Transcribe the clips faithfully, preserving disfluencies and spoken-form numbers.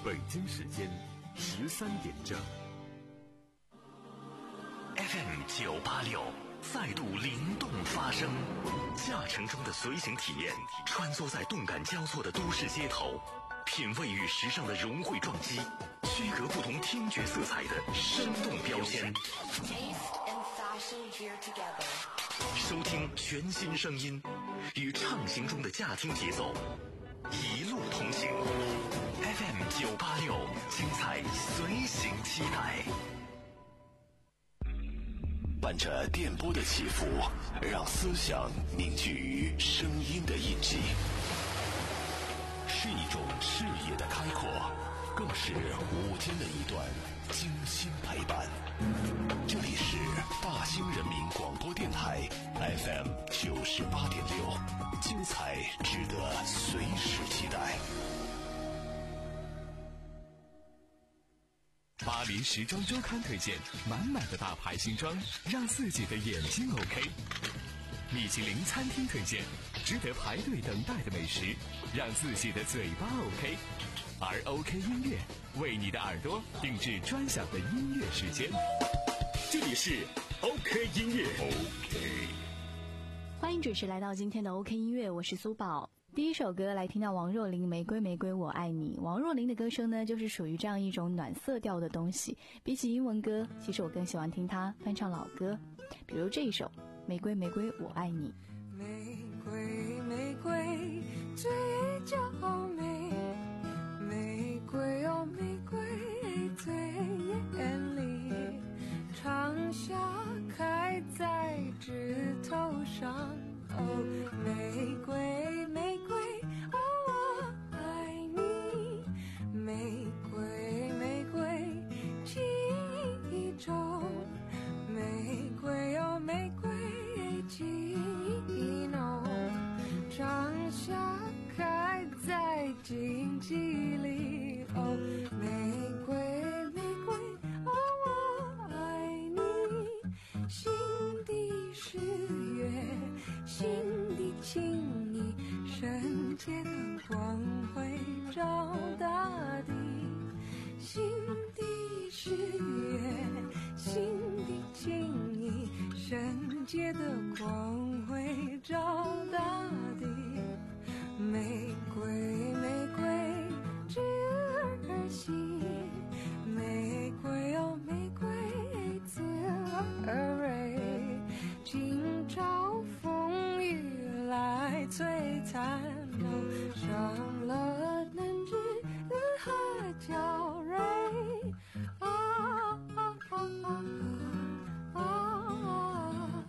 北京时间十三点正。 F M 九八六再度灵动发声，驾乘中的随行体验，穿梭在动感交错的都市街头，品味与时尚的融汇撞击，区隔不同听觉色彩的生动标签。收听全新声音，与畅行中的驾听节奏，一路同行。F M 九八六，精彩随行期待。伴着电波的起伏，让思想凝聚于声音的印记，是一种视野的开阔，更是午间的一段精心陪伴。这里是大兴人民广播电台 F M 九十八点六，精彩值得随时期待。 巴黎时装周刊推荐满满的大牌新装，让自己的眼睛 OK。米其林餐厅推荐值得排队等待的美食，让自己的嘴巴 OK。而 OK 音乐为你的耳朵定制专享的音乐时间。这里是 OK 音乐 OK。 欢迎准时来到今天的 OK 音乐，我是苏宝。第一首歌来听到王若琳玫瑰玫瑰我爱你。王若琳的歌声呢，就是属于这样一种暖色调的东西，比起英文歌，其实我更喜欢听她翻唱老歌，比如这一首玫瑰玫瑰我爱你。 玫瑰玫瑰嘴角美，玫瑰哦玫瑰最艳丽，长夏开在枝头上，哦玫瑰玫瑰哦我爱你，玫瑰玫瑰记忆中，玫瑰哦玫瑰记忆浓，长夏开在荆棘里，哦玫瑰玫瑰哦我爱你，心底是月，心底情意，圣洁的光辉照大地，心底是月，心底情意，圣洁的光辉照大地，玫瑰玫瑰枝儿细，玫瑰哦玫瑰刺儿蕊，今朝风雨来摧残，哦伤了嫩枝和娇蕊，啊啊啊啊啊啊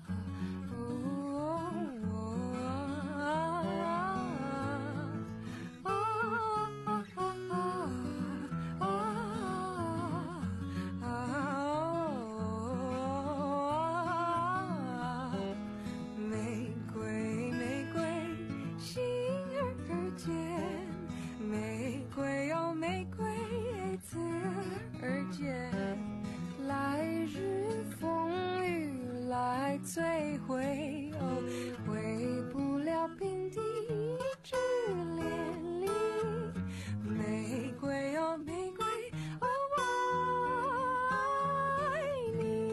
玫瑰玫瑰心儿间，玫瑰哦玫瑰刺儿间，来日风雨来摧毁，哦毁不了平地之连理，玫瑰哦玫瑰哦我爱你。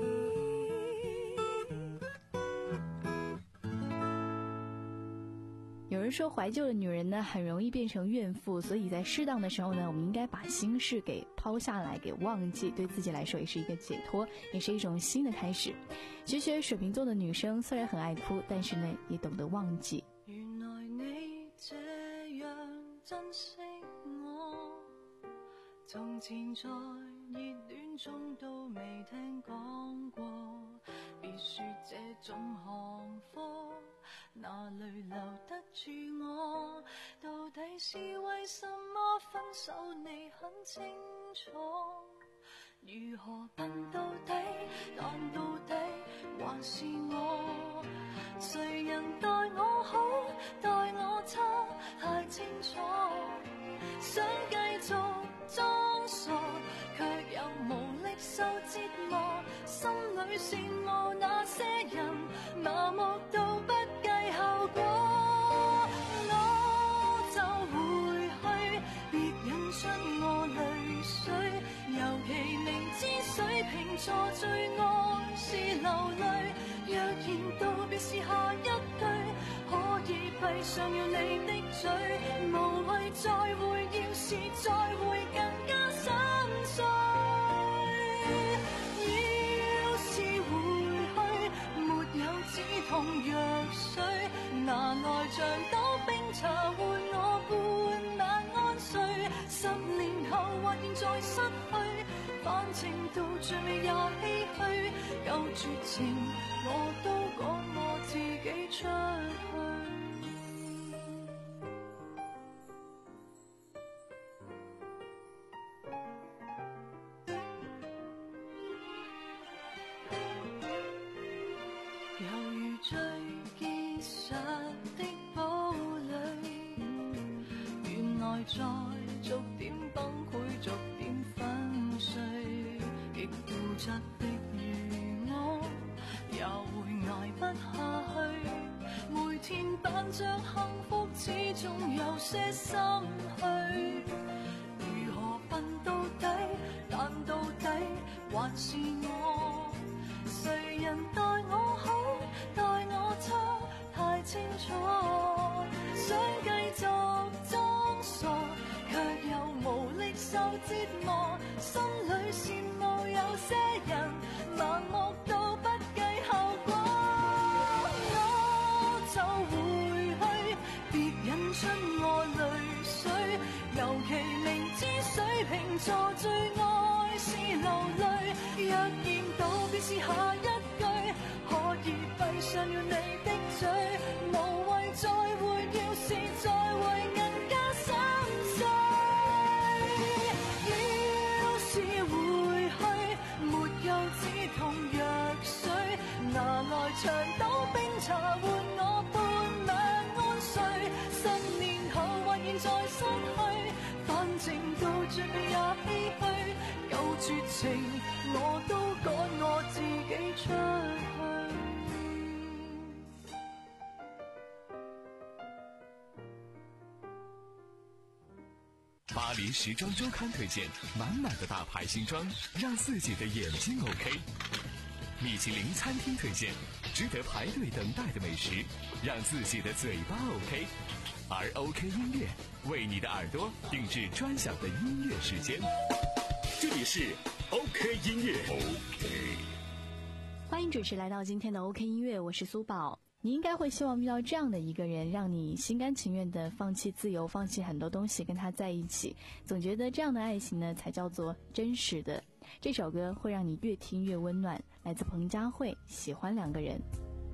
有人说怀旧的女人呢很容易变成怨妇，所以在适当的时候呢，我们应该把心事给抛下来，给忘记，对自己来说也是一个解脱，也是一种新的开始。学学水瓶座的女生虽然很爱哭，但是呢也懂得忘记。 原來你這樣珍惜我，從前在熱戀中都未聽講過，別說這種行貨哪裏留得住我，到底是為什麼分手你很清楚，如何笨到底，但到底還是我，誰人待我好待我差太清楚，想繼續裝傻卻又無力受折磨，心裏羨慕那些人麻木到不計後果，我就回去別引出我淚其明知水瓶座最愛是流淚，若然道別是下一句，可以閉上了你的嘴，無謂再會，要是再會更加心碎。要是回去，沒有止痛藥水，拿來像斗冰茶換我半晚安睡。十年後或現在失去，反正到最尾也唏噓。有絕情，我都趕我自己出去。猶如最結實的堡壘，原來在逐點崩潰，逐點粉碎，極固執的如我，也會捱不下去。每天扮着幸福，始終有些心虛。如何笨到底？但到底還是我。誰人待我好，待我差，太清楚。想繼續裝傻，卻又無力受折磨。心裏羨慕有些人，盲目到不計後果。我就回去，別引出我淚水。尤其明知水瓶座最愛是流淚，若然道別是下一句，可以閉上了你的嘴，無謂再會，要是再會更加心碎。要是回去，沒有止痛藥水，拿來長斗冰茶換我半晚安睡。十年後或現在失去，反正到最尾也唏噓。有絕情，我都趕我自己出去。 巴黎时装周刊推荐满满的大牌新装，让自己的眼睛 OK。米其林餐厅推荐值得排队等待的美食，让自己的嘴巴 OK。而 OK 音乐为你的耳朵定制专享的音乐时间。这里是 OK 音乐 OK。 欢迎准时来到今天的 OK 音乐，我是苏宝。你应该会希望遇到这样的一个人，让你心甘情愿的放弃自由，放弃很多东西跟他在一起，总觉得这样的爱情呢才叫做真实的。这首歌会让你越听越温暖，来自彭佳慧，《喜欢两个人》。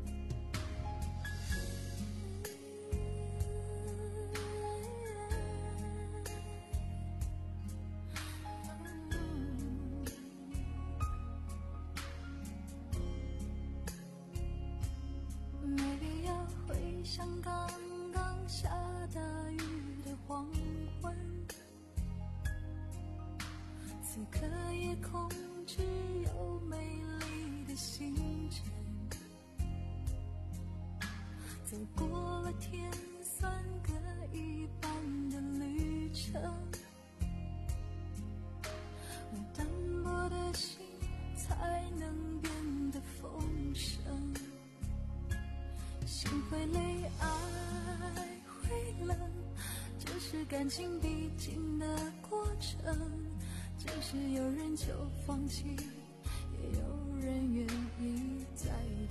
像刚刚下大雨的黄昏，此刻夜空只有美丽的星辰，走过了天算各一半的旅程，我单薄的心才能变得丰盛。心会累，爱会冷，这是感情必经的过程。只是有人就放弃，也有人愿意再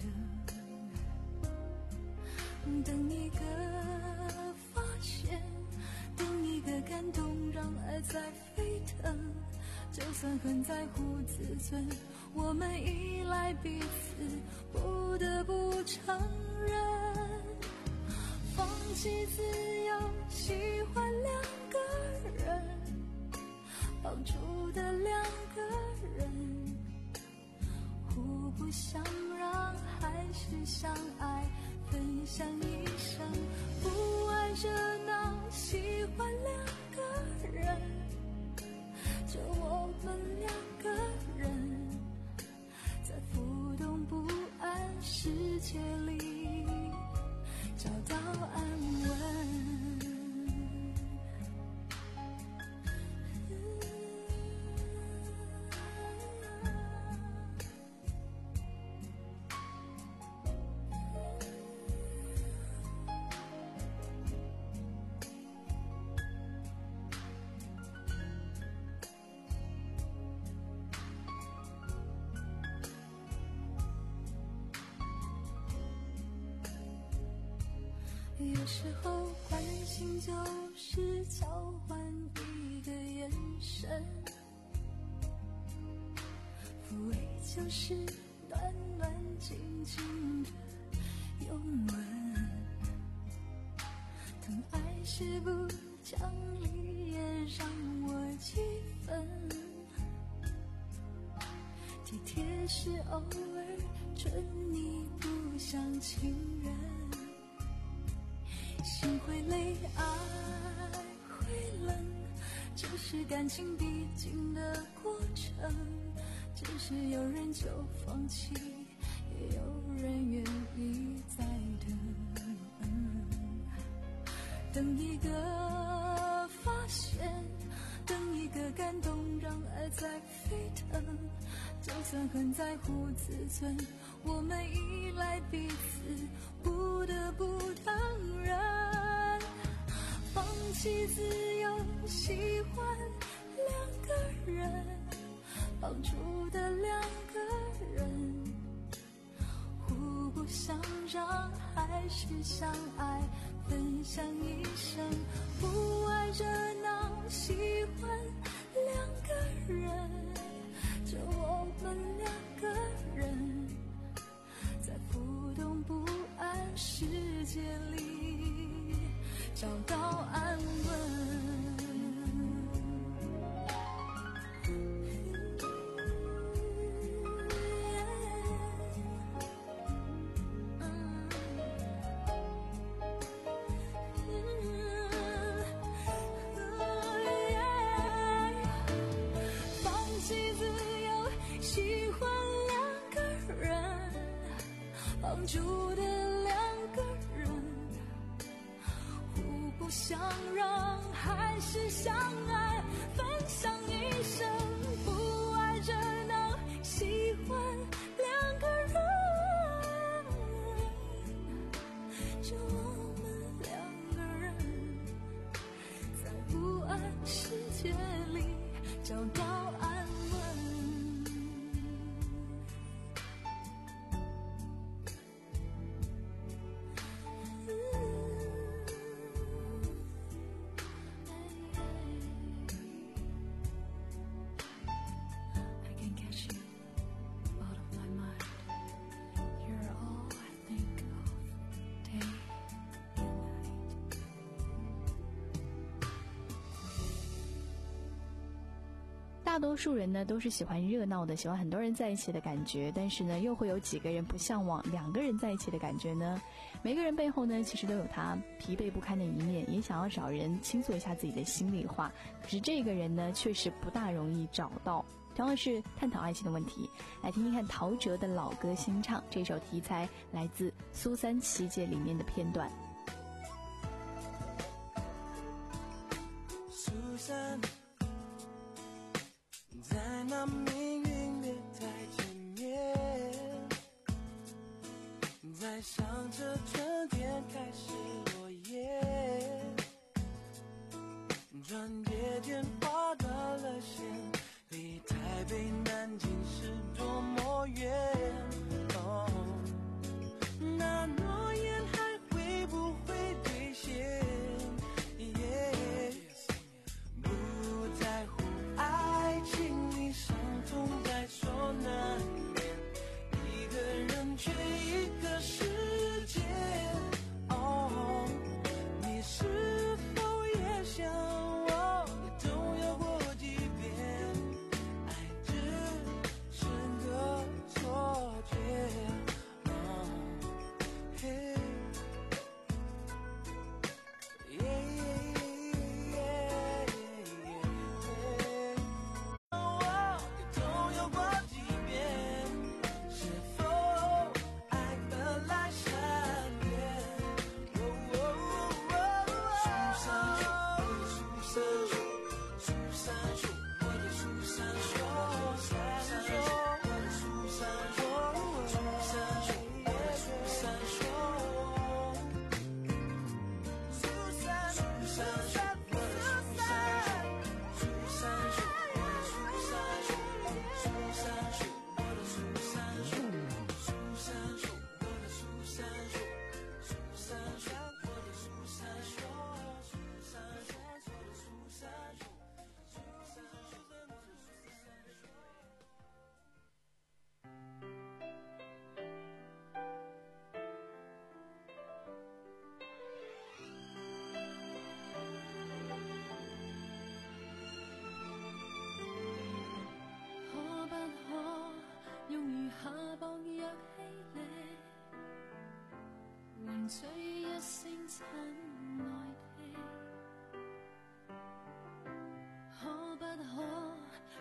等。等一个发现，等一个感动，让爱在沸腾。就算很在乎自尊，我们依赖彼此，不得不承认，放弃自由，喜欢两个人，抱住的两个人，互不相让，还是相爱，分享一生，不爱热闹，喜欢两个人，就我们两个人，在浮动不安世界里找到安稳。 有时候关心就是交换一个眼神，抚慰就是暖暖静静的拥吻，疼爱是不讲理也让我气愤，体贴是偶尔准你不像情人，心会累，爱会冷，这是感情必经的过程，只是有人就放弃，也有人愿意再等，等一个发现，等一个感动，让爱在沸腾，就算很在乎自尊，我们依赖彼此，不得不当人，放弃自由，喜欢两个人，绑住的两个人，互不相让还是相爱，分享一生，不爱热闹，喜欢两个人，就我们两个人，在浮动不安世界里找到安稳。绑住的两个人，互不相让还是相爱，分享一生，不爱热闹，喜欢两个人，就我们两个人，在不安世界里找到安稳。 大多数人呢都是喜欢热闹的，喜欢很多人在一起的感觉，但是呢又会有几个人不向往两个人在一起的感觉呢？每个人背后呢其实都有他疲惫不堪的一面，也想要找人倾诉一下自己的心里话，可是这个人呢确实不大容易找到。同样是探讨爱情的问题，来听听看陶喆的老歌新唱，这首题材来自苏三七姐里面的片段。 苏三在那命运月台前面，在想着春天开始落叶，转眼间划断了线，离台北南京是多么远，哦，那诺言还会不会兑现？不在乎爱情里伤痛在所难免，一个人却一个世界，哦，你是否也像我，也总有过几遍爱只是个错觉。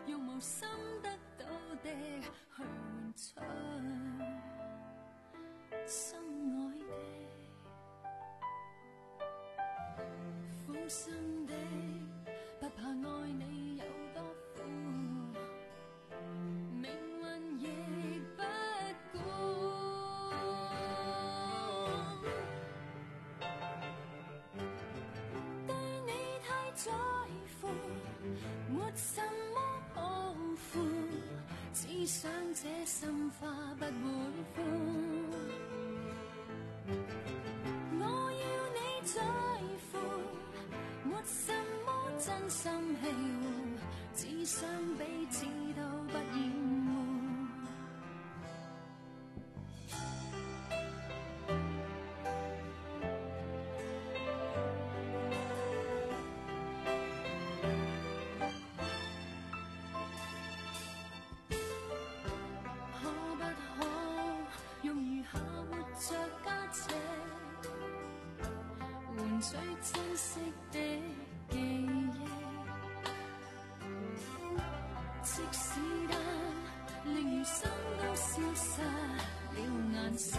用無心得到的去換取心愛的，苦心的不怕愛你有多苦，命運亦不顧。對你太在乎，沒什麼抱負，只想這心花不會枯。我要你在乎，沒什麼真心欺護，只想彼此都不厭惡。最珍惜的記憶，即使但令餘生都消失了顏色，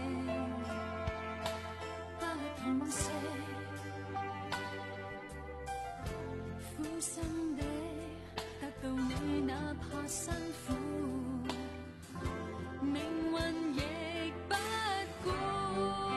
不痛惜，苦心的得到你，哪怕辛苦，命運亦不顧。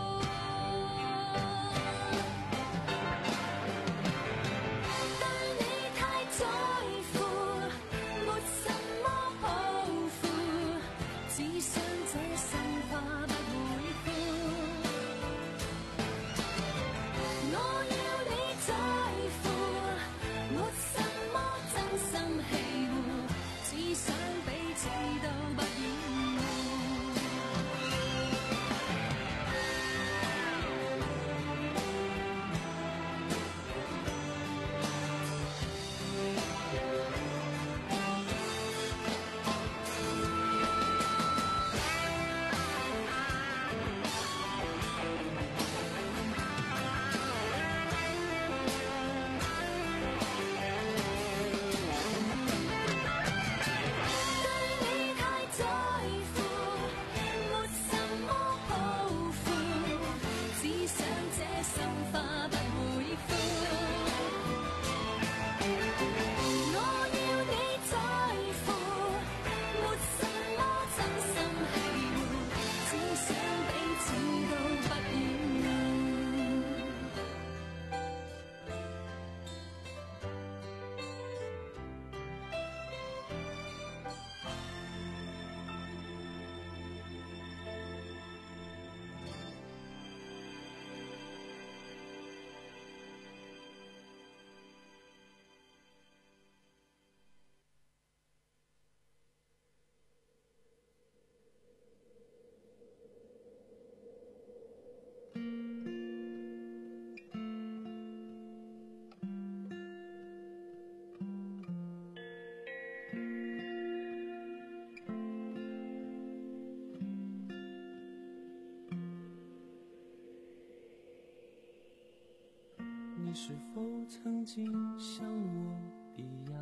你是否曾经像我一样，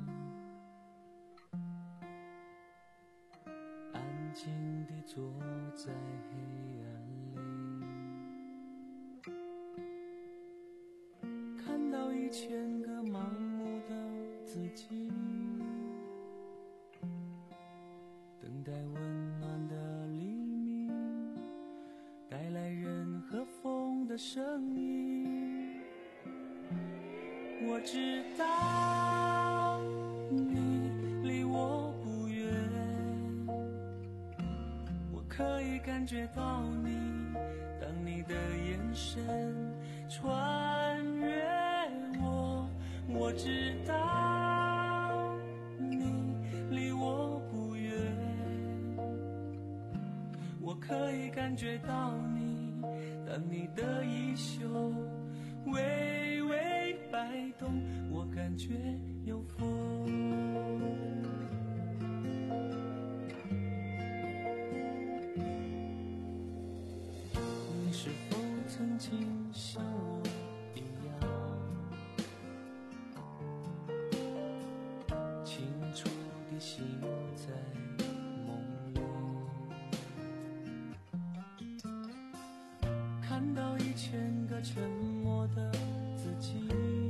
安静地坐在黑暗里，看到一千个盲目的自己，等待温暖的黎明，带来人和风的声音。我知道你离我不远，我可以感觉到你，当你的眼神穿越我。我知道你离我不远，我可以感觉到你，当你的衣袖微微摆动，我感觉有风。你是否曾经像我一样，期看到一千个沉默的自己，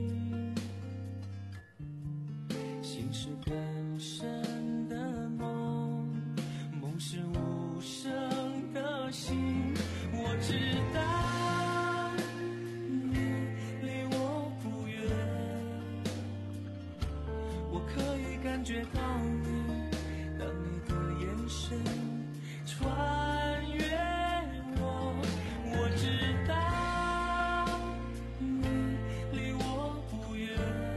心是更深的梦，梦是无声的心。我知道你离我不远，我可以感觉到你，当你的眼神穿越我。我知道你离我不远，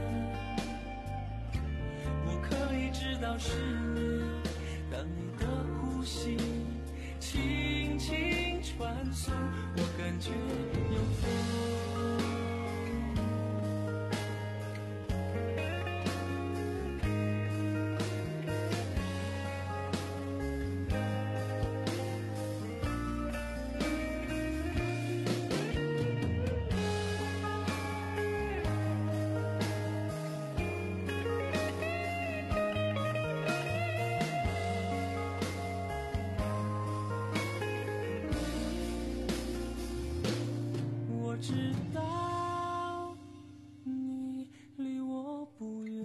我可以知道是你，当你的呼吸轻轻传送，我感觉有风。我知道你离我不远，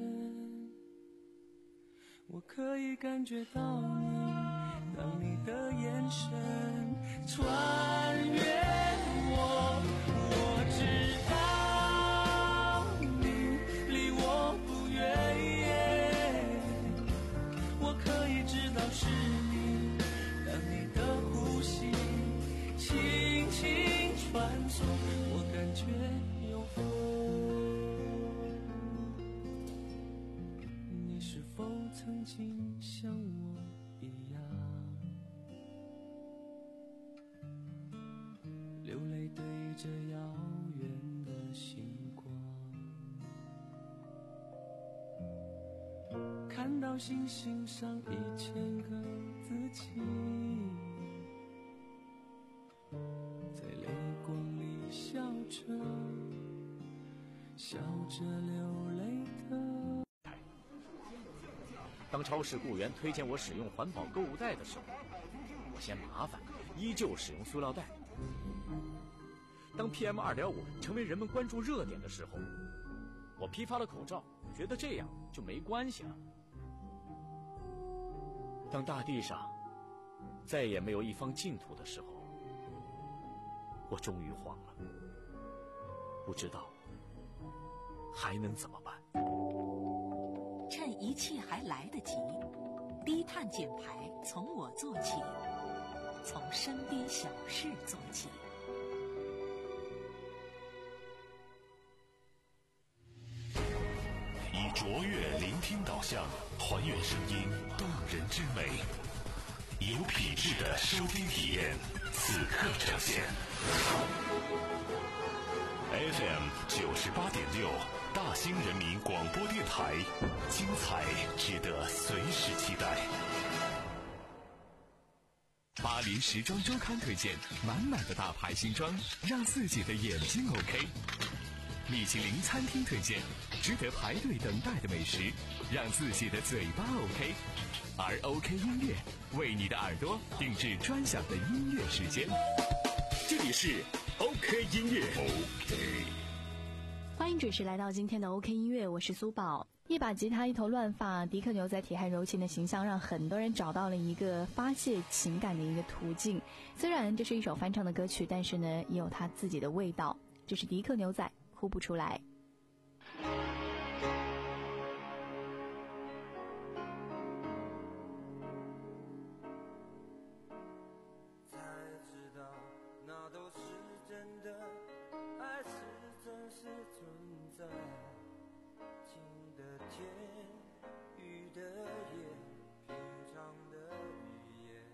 我可以感觉到你，当你的眼神穿越我。我知道你离我不远，我可以知道是你，当你的呼吸轻轻传送，我感觉有风。你是否曾经像我一样，流泪对着遥远的星光，看到星星上一千个自己，在泪光里笑着笑着流泪的。 当超市雇员推荐我使用环保购物袋的时候，我嫌麻烦，依旧使用塑料袋。当 P M 二点五 成为人们关注热点的时候，我批发了口罩，觉得这样就没关系了。当大地上再也没有一方净土的时候，我终于慌了，不知道还能怎么办。 趁一切还来得及，低碳减排从我做起，从身边小事做起。 以卓越聆听导向，还原声音动人之美，有品质的收听体验，此刻呈现。F M 九十八点六，大兴人民广播电台，精彩值得随时期待。 巴黎时装周刊推荐满满的大牌新装，让自己的眼睛 OK。米其林餐厅推荐值得排队等待的美食，让自己的嘴巴 OK。而 OK 音乐为你的耳朵定制专享的音乐时间。这里是 OK 音乐 OK。 欢迎准时来到今天的 OK 音乐，我是苏宝。一把吉他，一头乱发，迪克牛仔铁汉柔情的形象让很多人找到了一个发泄情感的一个途径。虽然这是一首翻唱的歌曲，但是呢也有它自己的味道。这是迪克牛仔，哭不出来。 才知道那都是真的，爱是真实存在，晴的天，雨的夜，平常的语言。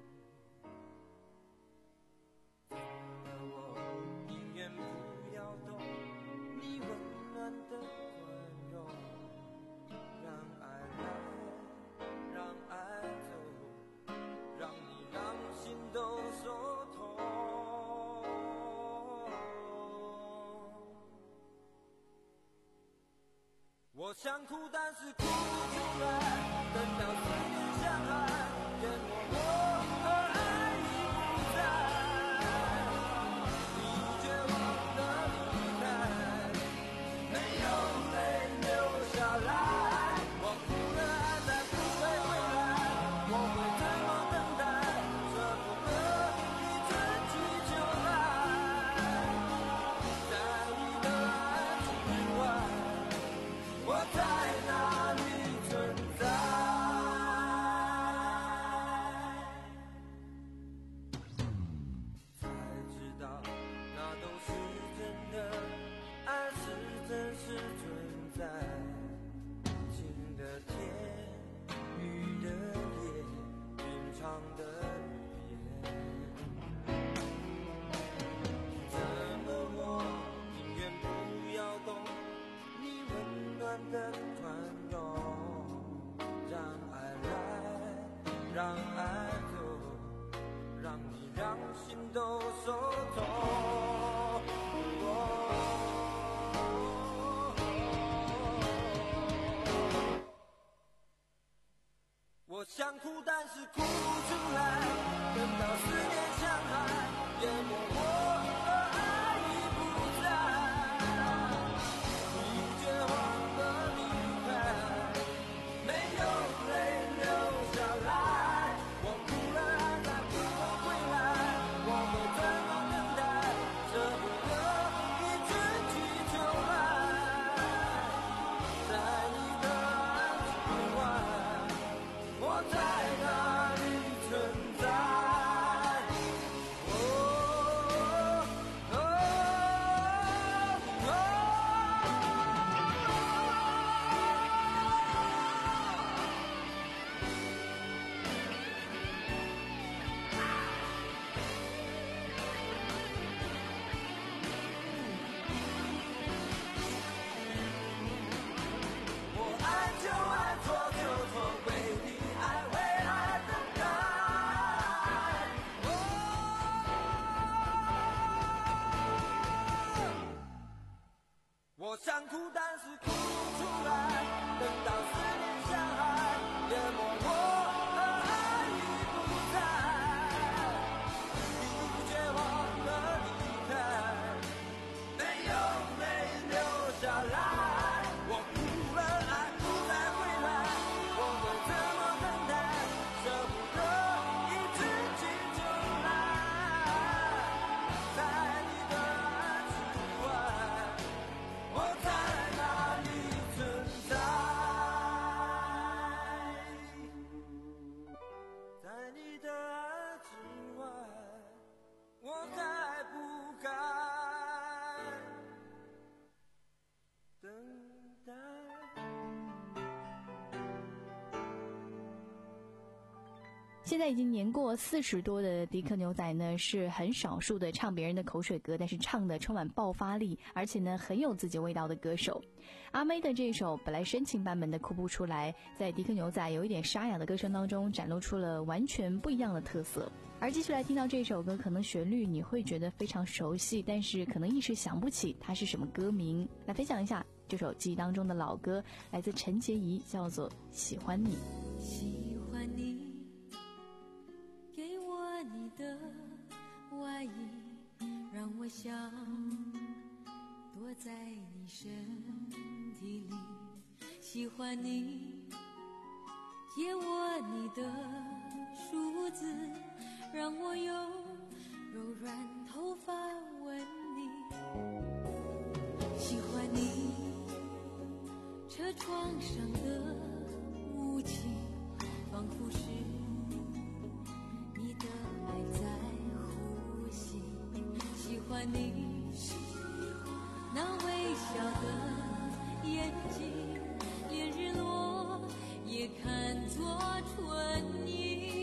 怎么我宁愿不要懂你温暖的宽容，让爱来，让爱走，让你让心都受痛。我想哭，但是哭不出来。等到四年相爱，淹没我和爱已不在。 的宽容，让爱来，让爱走，让你让心都受痛。我想哭，但是哭不出来，等到思念像海淹没我，而爱已不在，你绝望的离开，没有泪流下来，我哭了爱才不会回来，我会怎么等待，舍不得一直去求爱，在你的爱之外，我在哪里存在？哦哦哦我爱就爱，错就错，为你爱，为爱等待。我想哭，但是哭不出来，等到思念像海淹没我，而爱已不在，你绝望的离开，没有泪流下来，我哭了爱不再回来，我会怎么等待，舍不得一直去求爱，在你的爱之外，我在哪里存在？在你的爱之外，我该不该等待？ 现在已经年过四十多的迪克牛仔呢，是很少数的唱别人的口水歌，但是唱的充满爆发力，而且呢很有自己味道的歌手。阿妹的这首本来深情版本的哭不出来，在迪克牛仔有一点沙哑的歌声当中展露出了完全不一样的特色。而继续来听到这首歌，可能旋律你会觉得非常熟悉，但是可能一时想不起它是什么歌名。来分享一下这首记忆当中的老歌，来自陈洁仪，叫做《喜欢你》。 喜欢你，给我你的外衣，让我想躲在你身体里。喜欢你，借我你的梳子，让我用柔软头发吻你。喜欢你，车窗上的雾气，仿佛是你的爱在呼吸。喜欢你那微笑的眼睛，连日落也看作春意。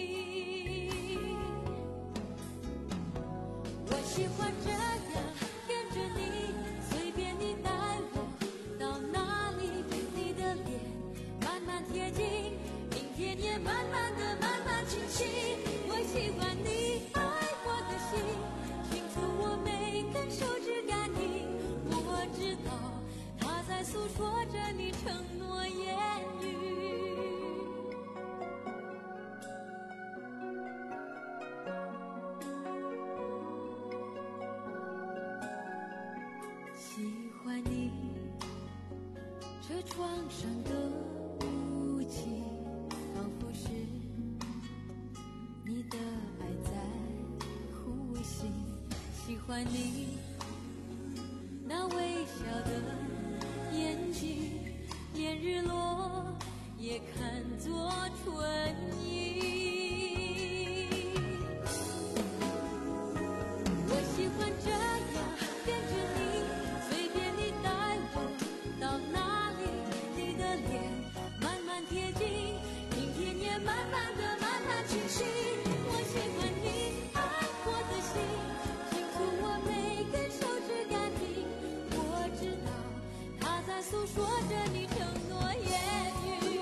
我喜欢这样跟着你，随便你带我到哪里，你的脸慢慢贴近，明天也慢慢的慢慢清晰。我喜欢你爱我的心，清楚我每根手指感应，我知道它在诉说着你承诺言语。喜欢你车窗上的雾气，仿佛是你的爱在呼吸。喜欢你那微笑的眼睛，连日落也看作春意。我喜欢这样跟着你，随便你带我到哪里，你的脸慢慢贴近，明天也慢慢的慢慢清晰。我喜欢你爱我的心，清楚我每根诉说着你承诺言语。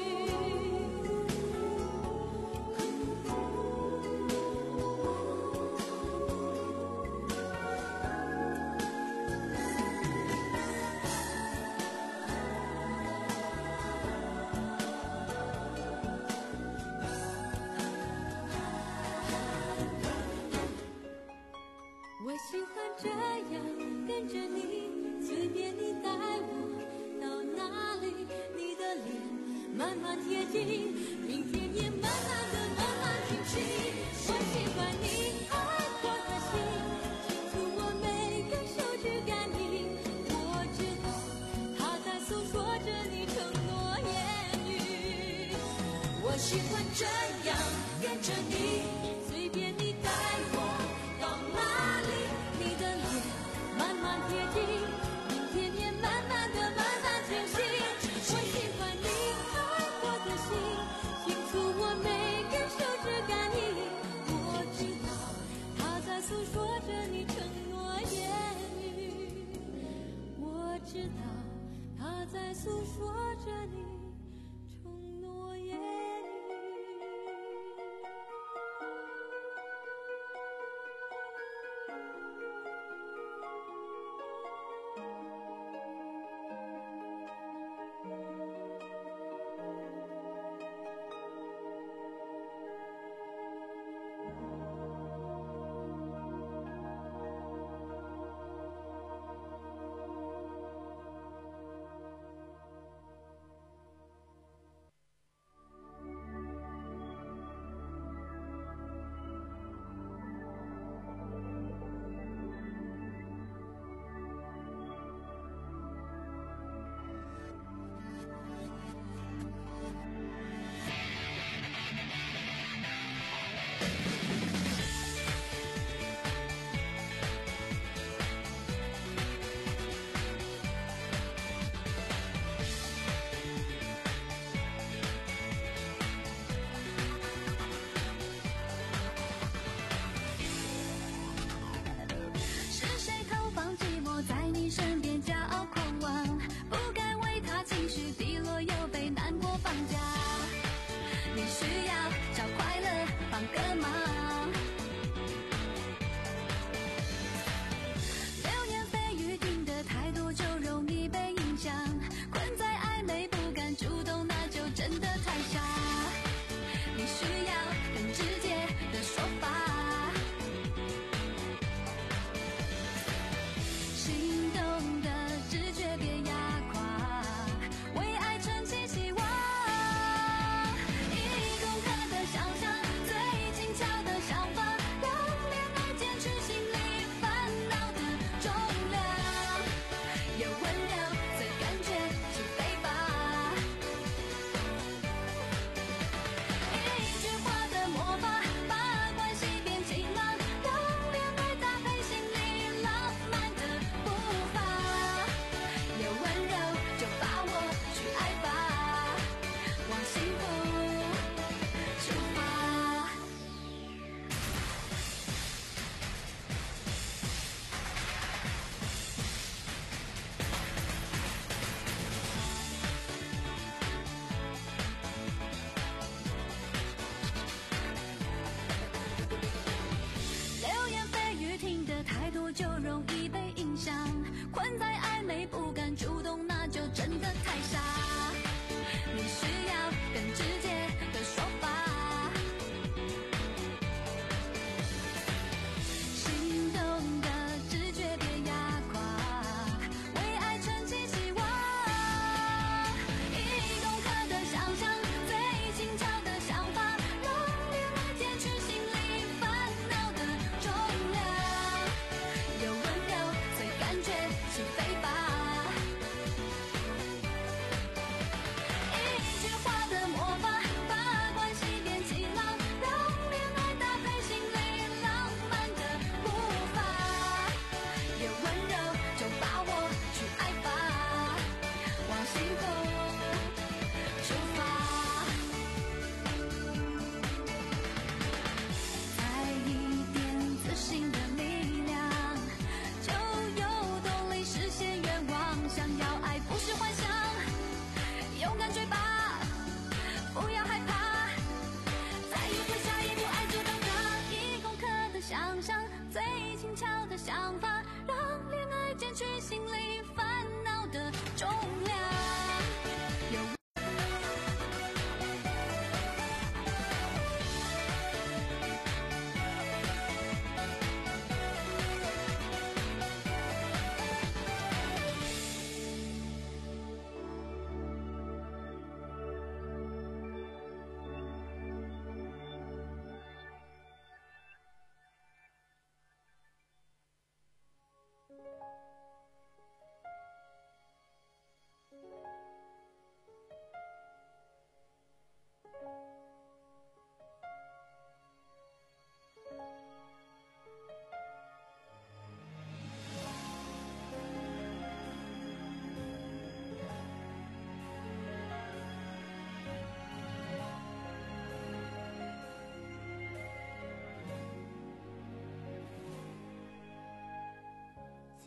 我喜欢这样跟着你，随便你带我到哪里，你的脸慢慢贴近，明天也慢慢的慢慢清晰。我喜欢你爱我的心，清楚我每个手指感应。我知道它在诉说着你承诺言语。我喜欢这样跟着你，随便你带我到哪里，你的脸慢慢贴近，明天也慢慢的慢慢清晰。我喜欢你爱我的心，清楚我每根手指感应。我知道它在诉说着你承诺言语，我知道它在诉说着你承诺言语。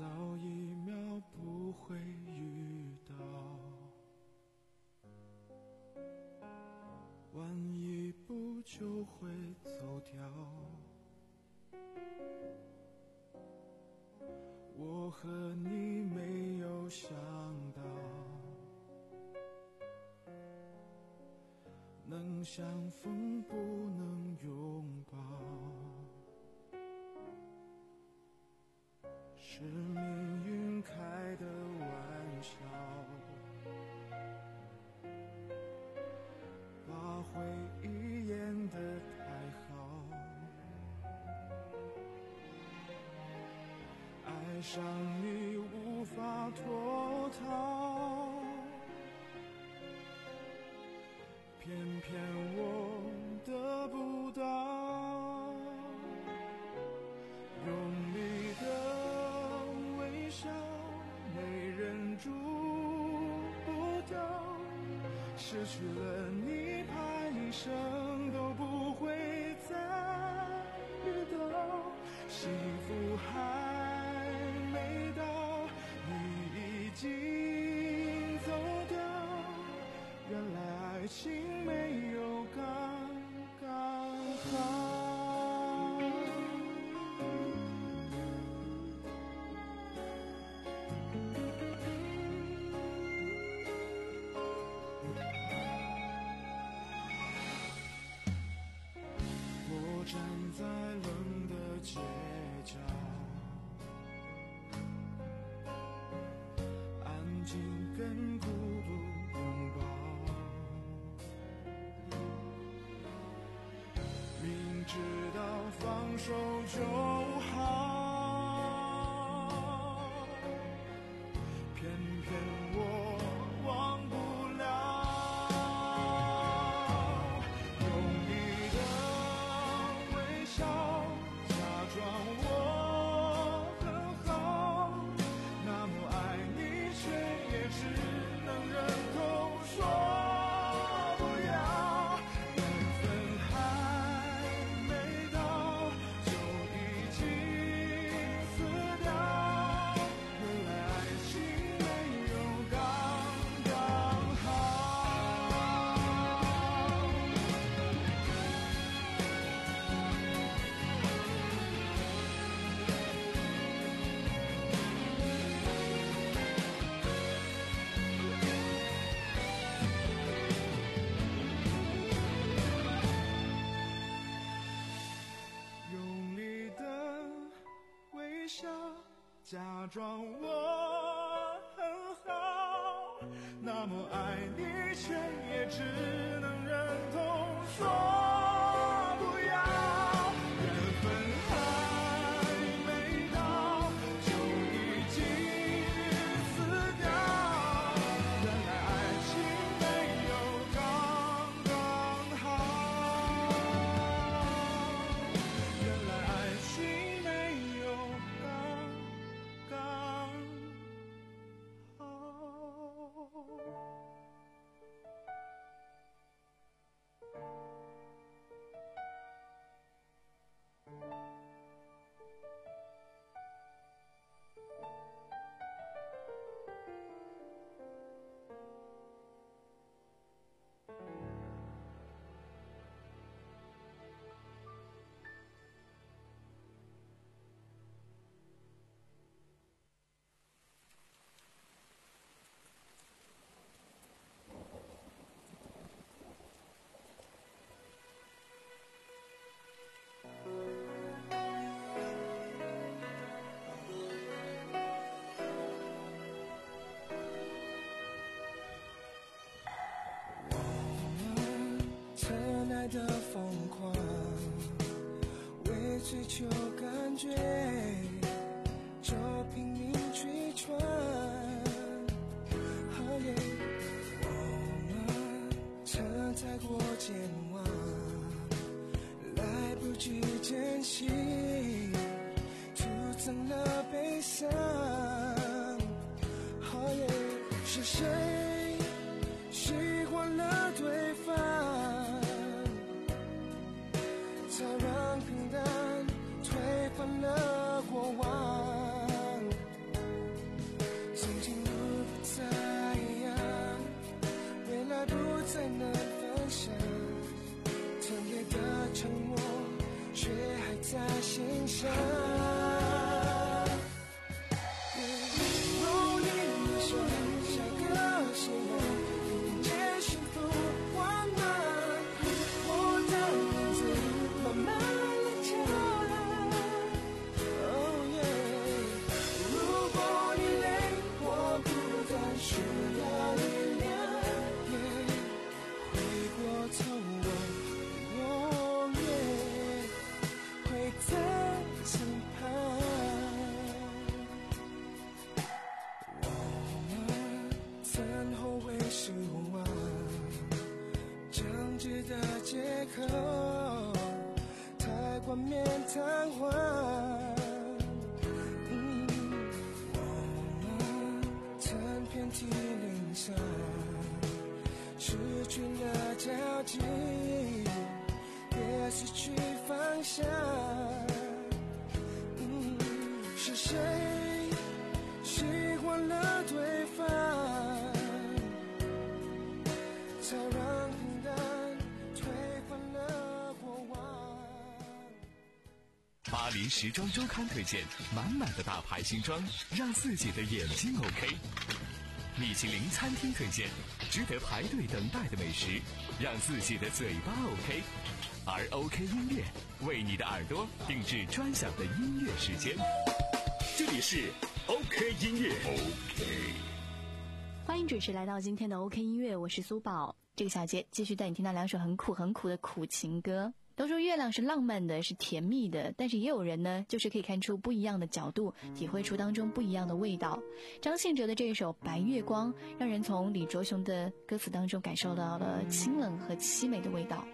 早一秒不会遇到，晚一步就会走掉。我和你没有想到，能相逢不能拥抱，是命运开的玩笑，把回忆演得太好，爱上你无法脱逃，偏偏我得不到，用力的微笑没人触不到，失去了你怕一生都不会再遇到，幸福还没到，你已经走掉，原来爱情没有刚刚好。我站在冷的街角，安静跟孤独拥抱，明知道放手就好，偏偏我忘不了，用力的微笑假装我很好，那么爱你却也只能忍痛说不要，缘分还没到就已经死掉，原来爱情没有刚刚好。用力的微笑，假装我很好，那么爱你却也只能忍痛说不要，缘分还没到就已经死掉，原来爱情没有刚刚好，原来爱情没有刚刚好。曾爱的疯狂，为追求感觉就拼命去闯，哦耶，我们曾太过健忘，来不及珍惜，徒增了悲伤，哦耶，是谁喜欢了对方，才让平淡推翻了过往， 下。努力的说下个希望，迎接幸福温暖，我的名字慢慢地叫。Oh yeah， 如果你累，我不再需要力量。回过头，我永远会在身旁。曾后悔失望，僵直的借口太冠冕堂皇。嗯，我曾遍体鳞伤，失去了交集，也失去方向。嗯，是谁习惯了对方，才让平淡推翻了过往。 巴黎时装周刊推荐满满的大牌新装，让自己的眼睛 OK。米其林餐厅推荐值得排队等待的美食，让自己的嘴巴 OK。而 OK 音乐为你的耳朵定制专享的音乐时间。 这里是 OK 音乐 OK。 欢迎准时来到今天的 OK 音乐，我是苏宝。这个小节继续带你听到两首很苦很苦的苦情歌。都说月亮是浪漫的，是甜蜜的，但是也有人呢，就是可以看出不一样的角度，体会出当中不一样的味道。张信哲的这一首《白月光》，让人从李卓雄的歌词当中感受到了清冷和凄美的味道。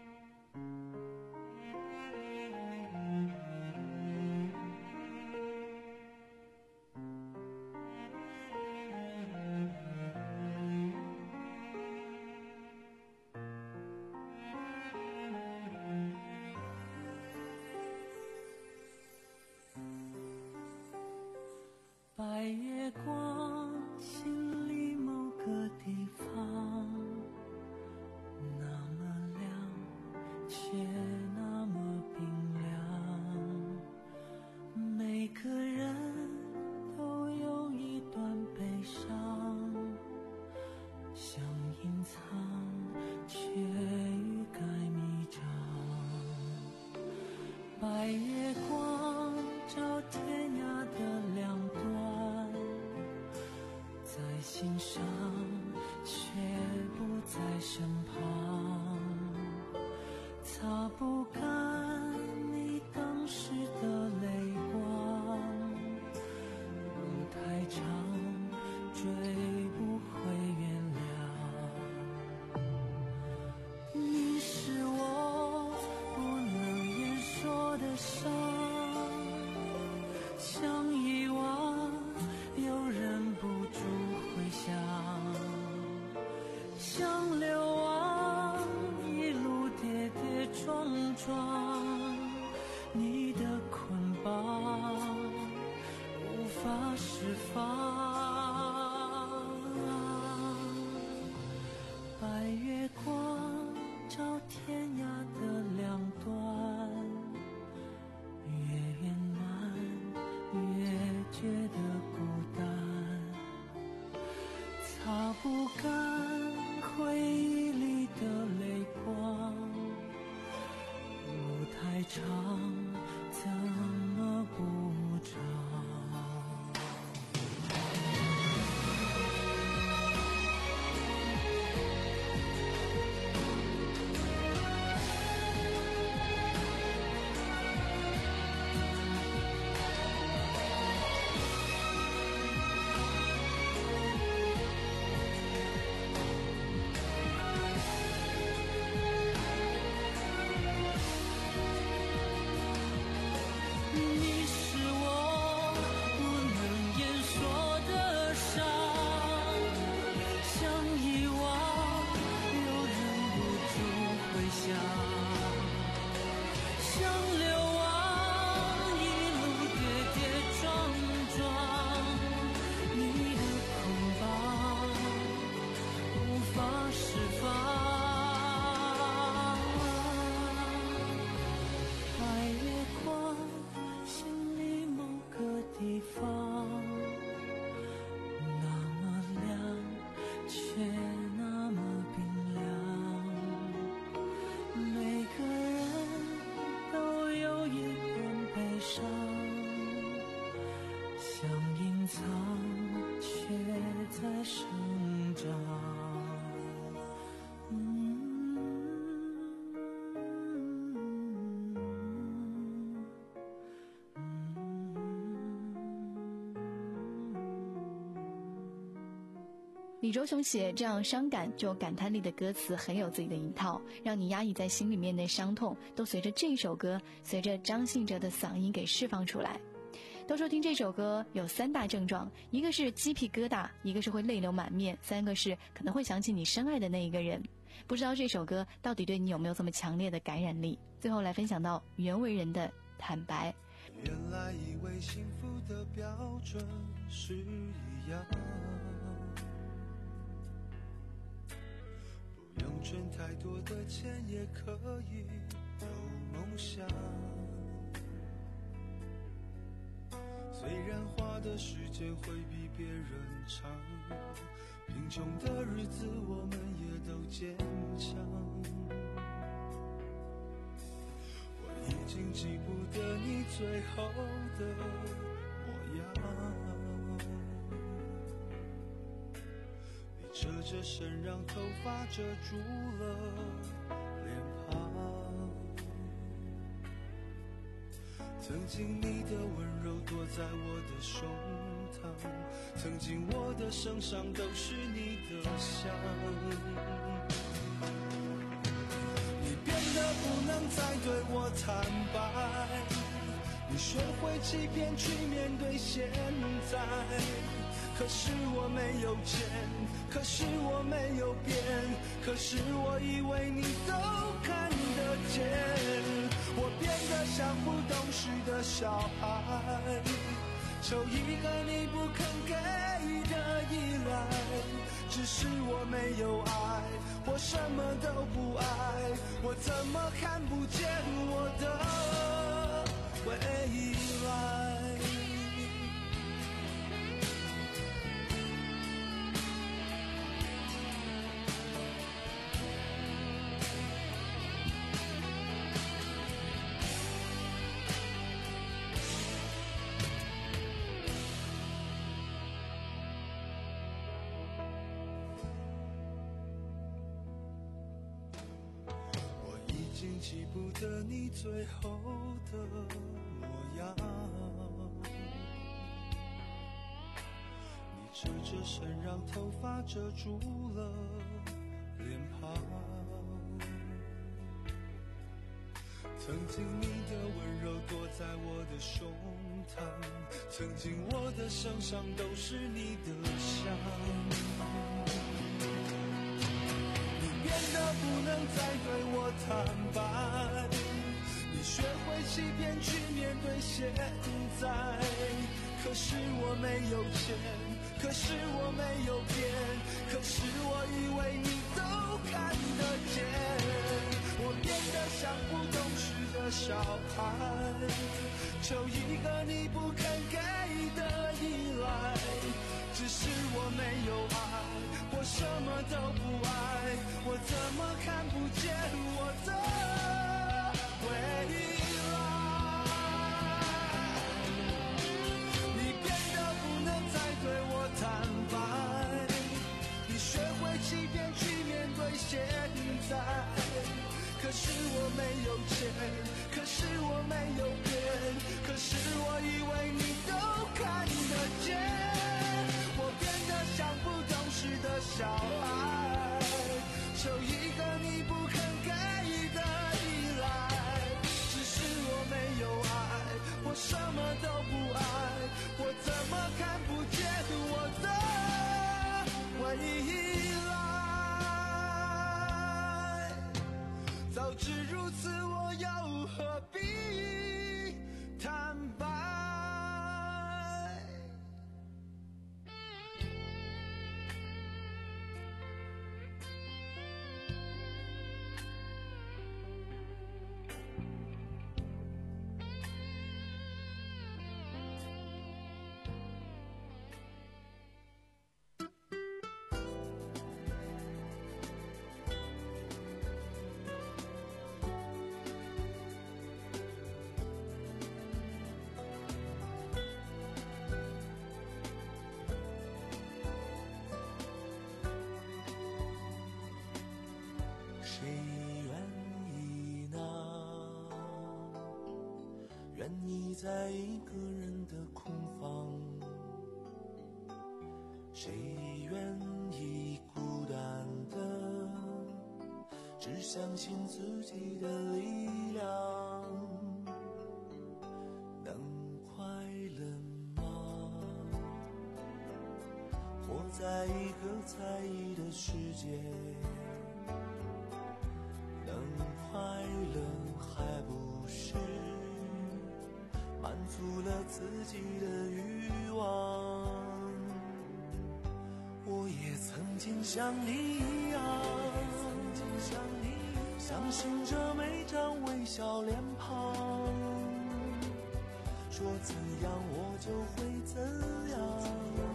白月光，心里某个地方，那么亮，却那么冰凉。每个人都有一段悲伤，想隐藏，却欲盖弥彰。白月光照天涯的两端，在心上，却不在身旁，擦不干你当时的泪光，路太长，追不回原谅。你是我不能言说的伤，想遗忘又忍不住回想，想流亡一路跌跌撞撞，你的捆绑无法释放。白月光照天涯的两端，越圆满越觉得孤单，擦不干回忆里的泪光，路太长，怎么不长？你是我不能言说的伤，想遗忘又忍不住回想，想流亡一路跌跌撞撞，你的捆绑无法释放。白月光， 李周雄写这样伤感就感叹力的歌词很有自己的一套，让你压抑在心里面的伤痛都随着这首歌，随着张信哲的嗓音给释放出来。都说听这首歌有三大症状，一个是鸡皮疙瘩，一个是会泪流满面，三个是可能会想起你深爱的那一个人。不知道这首歌到底对你有没有这么强烈的感染力？最后来分享到袁惟仁的坦白。 原来以为幸福的标准是一样，不用赚太多的钱也可以有梦想，虽然花的时间会比别人长，贫穷的日子我们也都坚强，我已经记不得你最后的模样，你侧着身让头发遮住了脸庞，曾经你的温柔躲在我的胸膛，曾经我的身上都是你的香，你变得不能再对我坦白，你学会欺骗去面对现在，可是我没有钱，可是我没有变，可是我以为你都看得见，我变得像不懂事的小孩，求一个你不肯给的依赖，只是我没有爱，我什么都不爱，我怎么看不见我的未来？记不得你最后的模样，你侧着身让头发遮住了脸庞，曾经你的温柔躲在我的胸膛，曾经我的身上都是你的香，变得不能再对我坦白，你学会欺骗去面对现在，可是我没有钱，可是我没有变，可是我以为你都看得见，我变得像不懂事的小孩，求一个你不肯给的依赖，只是我没有爱，我什么都不爱，我怎么看不见我的未来？你变得不能再对我坦白，你学会欺骗去面对现在，可是我没有钱，可是我没有变，可是我以为你都看得见，我变得像不懂事的小孩，求一个你不肯给的依赖，只是我没有爱，我什么都不爱，我怎么看不见我的未来？早知如此，我又何必坦白？谁愿意呢？愿意在一个人的空房？谁愿意只相信自己的力量。能快乐吗？活在一个猜疑的世界，能快乐还不是满足了自己的欲望。我也曾经像你一样，相信着每张微笑脸庞，说怎样我就会怎样，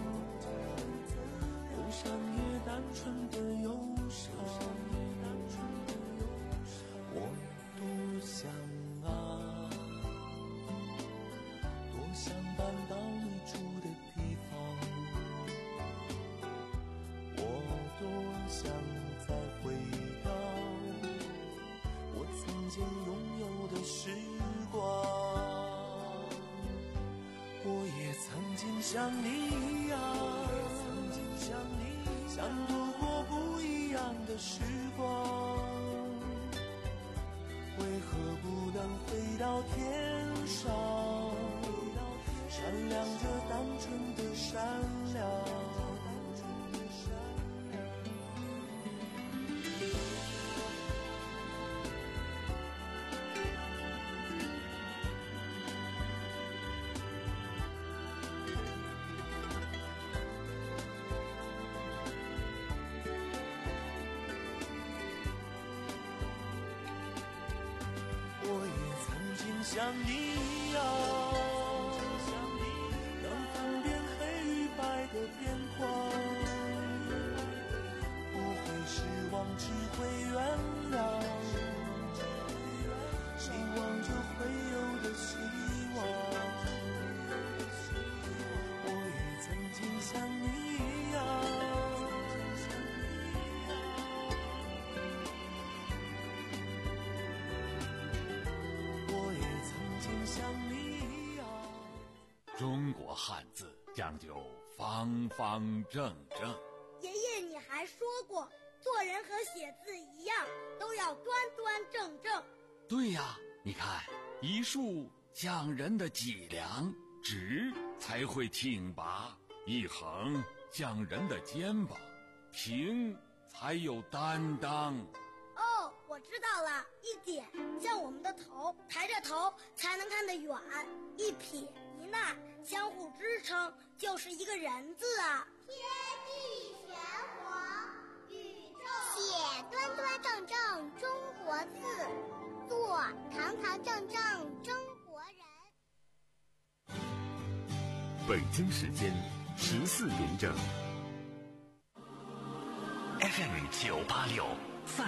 人生也单纯的忧伤。我多想啊，多想搬到你住的地方，我多想再回到我曾经拥有的时光。我也曾经像你一样，想度过不一样的时光。为何不能飞到天上，闪亮着单纯的善良。像你一样，能分辨黑与白的变化，不会失望，只会原谅，希望着会有的希望。我也曾经像你一样， 中国汉字讲究方方正正。 爷爷，你还说过，做人和写字一样，都要端端正正。 对呀，你看，一竖讲人的脊梁，直才会挺拔；一横讲人的肩膀，平才有担当。 哦，我知道了，一点像我们的头，抬着头才能看得远；一撇一捺相互支撑，就是一个人字啊。 天地玄黄，宇宙写端端正正中国字，做堂堂正正中国人。 北京时间十四点整。 F M 九八六